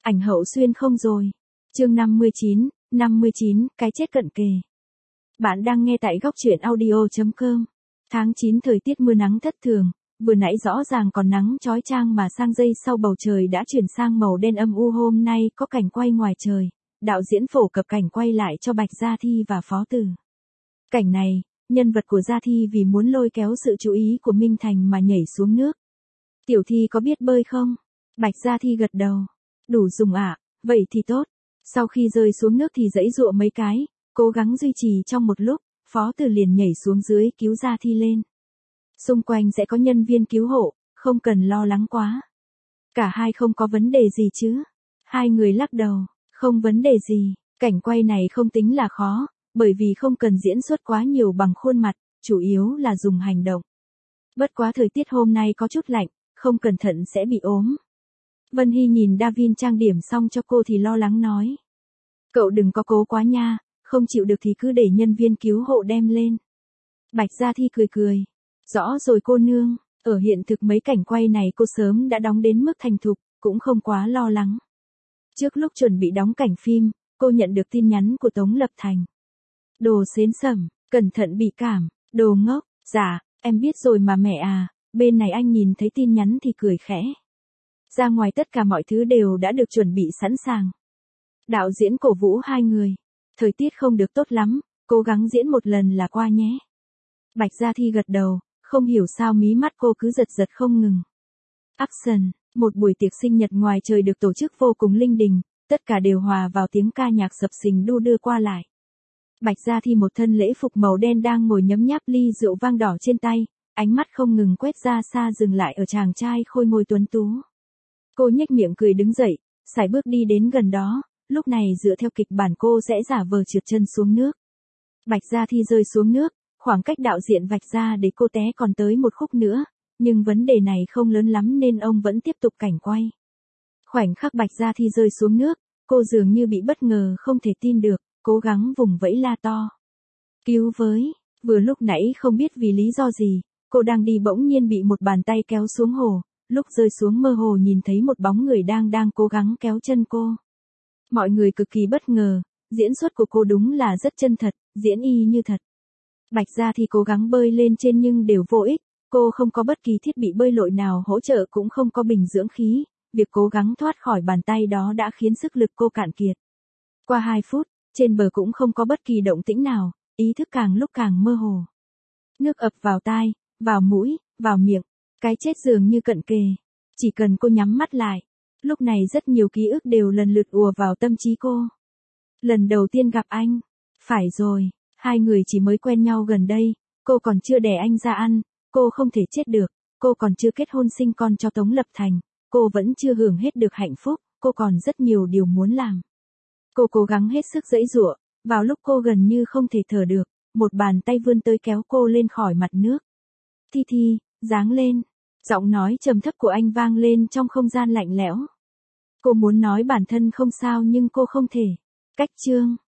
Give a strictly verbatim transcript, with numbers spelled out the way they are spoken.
Ảnh Hậu xuyên không rồi. Chương năm mươi chín, năm mươi chín, cái chết cận kề. Bạn đang nghe tại góc truyện audio chấm com. Tháng chín thời tiết mưa nắng thất thường, vừa nãy rõ ràng còn nắng chói chang mà sang giây sau bầu trời đã chuyển sang màu đen âm u. Hôm nay có cảnh quay ngoài trời, đạo diễn phổ cập cảnh quay lại cho Bạch Gia Thi và Phó Tử. Cảnh này, nhân vật của Gia Thi vì muốn lôi kéo sự chú ý của Minh Thành mà nhảy xuống nước. Tiểu Thi có biết bơi không? Bạch Gia Thi gật đầu. Đủ dùng ạ, à, vậy thì tốt. Sau khi rơi xuống nước thì giãy giụa mấy cái, cố gắng duy trì trong một lúc, Phó Tử liền nhảy xuống dưới cứu Gia Thi lên. Xung quanh sẽ có nhân viên cứu hộ, không cần lo lắng quá. Cả hai không có vấn đề gì chứ? Hai người lắc đầu, không vấn đề gì, cảnh quay này không tính là khó, bởi vì không cần diễn xuất quá nhiều bằng khuôn mặt, chủ yếu là dùng hành động. Bất quá thời tiết hôm nay có chút lạnh, không cẩn thận sẽ bị ốm. Vân Hy nhìn Davin trang điểm xong cho cô thì lo lắng nói. Cậu đừng có cố quá nha, không chịu được thì cứ để nhân viên cứu hộ đem lên. Bạch Gia Thi cười cười. Rõ rồi cô nương, ở hiện thực mấy cảnh quay này cô sớm đã đóng đến mức thành thục, cũng không quá lo lắng. Trước lúc chuẩn bị đóng cảnh phim, cô nhận được tin nhắn của Tống Lập Thành. Đồ xến sẩm, cẩn thận bị cảm, đồ ngốc, dạ, em biết rồi mà mẹ à, bên này anh nhìn thấy tin nhắn thì cười khẽ. Ra ngoài tất cả mọi thứ đều đã được chuẩn bị sẵn sàng. Đạo diễn cổ vũ hai người. Thời tiết không được tốt lắm, cố gắng diễn một lần là qua nhé. Bạch Gia Thi gật đầu, không hiểu sao mí mắt cô cứ giật giật không ngừng. Action, một buổi tiệc sinh nhật ngoài trời được tổ chức vô cùng linh đình, tất cả đều hòa vào tiếng ca nhạc sập sình đu đưa qua lại. Bạch Gia Thi một thân lễ phục màu đen đang ngồi nhấm nháp ly rượu vang đỏ trên tay, ánh mắt không ngừng quét ra xa dừng lại ở chàng trai khôi ngôi tuấn tú. Cô nhếch miệng cười đứng dậy, sải bước đi đến gần đó, lúc này dựa theo kịch bản cô sẽ giả vờ trượt chân xuống nước. Bạch Gia Thi rơi xuống nước, khoảng cách đạo diễn vạch ra để cô té còn tới một khúc nữa, nhưng vấn đề này không lớn lắm nên ông vẫn tiếp tục cảnh quay. Khoảnh khắc Bạch Gia Thi rơi xuống nước, cô dường như bị bất ngờ không thể tin được, cố gắng vùng vẫy la to. Cứu với, vừa lúc nãy không biết vì lý do gì, cô đang đi bỗng nhiên bị một bàn tay kéo xuống hồ, lúc rơi xuống mơ hồ nhìn thấy một bóng người đang đang cố gắng kéo chân cô. Mọi người cực kỳ bất ngờ, diễn xuất của cô đúng là rất chân thật, diễn y như thật. Bạch Gia Thi cố gắng bơi lên trên nhưng đều vô ích, cô không có bất kỳ thiết bị bơi lội nào hỗ trợ cũng không có bình dưỡng khí, việc cố gắng thoát khỏi bàn tay đó đã khiến sức lực cô cạn kiệt. Qua hai phút, trên bờ cũng không có bất kỳ động tĩnh nào, ý thức càng lúc càng mơ hồ. Nước ập vào tai, vào mũi, vào miệng, cái chết dường như cận kề. Chỉ cần cô nhắm mắt lại, lúc này rất nhiều ký ức đều lần lượt ùa vào tâm trí cô. Lần đầu tiên gặp anh, phải rồi, hai người chỉ mới quen nhau gần đây, cô còn chưa đẻ anh ra ăn, cô không thể chết được, cô còn chưa kết hôn sinh con cho Tống Lập Thành, cô vẫn chưa hưởng hết được hạnh phúc, cô còn rất nhiều điều muốn làm. Cô cố gắng hết sức giãy giụa, vào lúc cô gần như không thể thở được, một bàn tay vươn tới kéo cô lên khỏi mặt nước. Thi Thi, giáng lên, giọng nói trầm thấp của anh vang lên trong không gian lạnh lẽo. Cô muốn nói bản thân không sao nhưng cô không thể. Cách chương.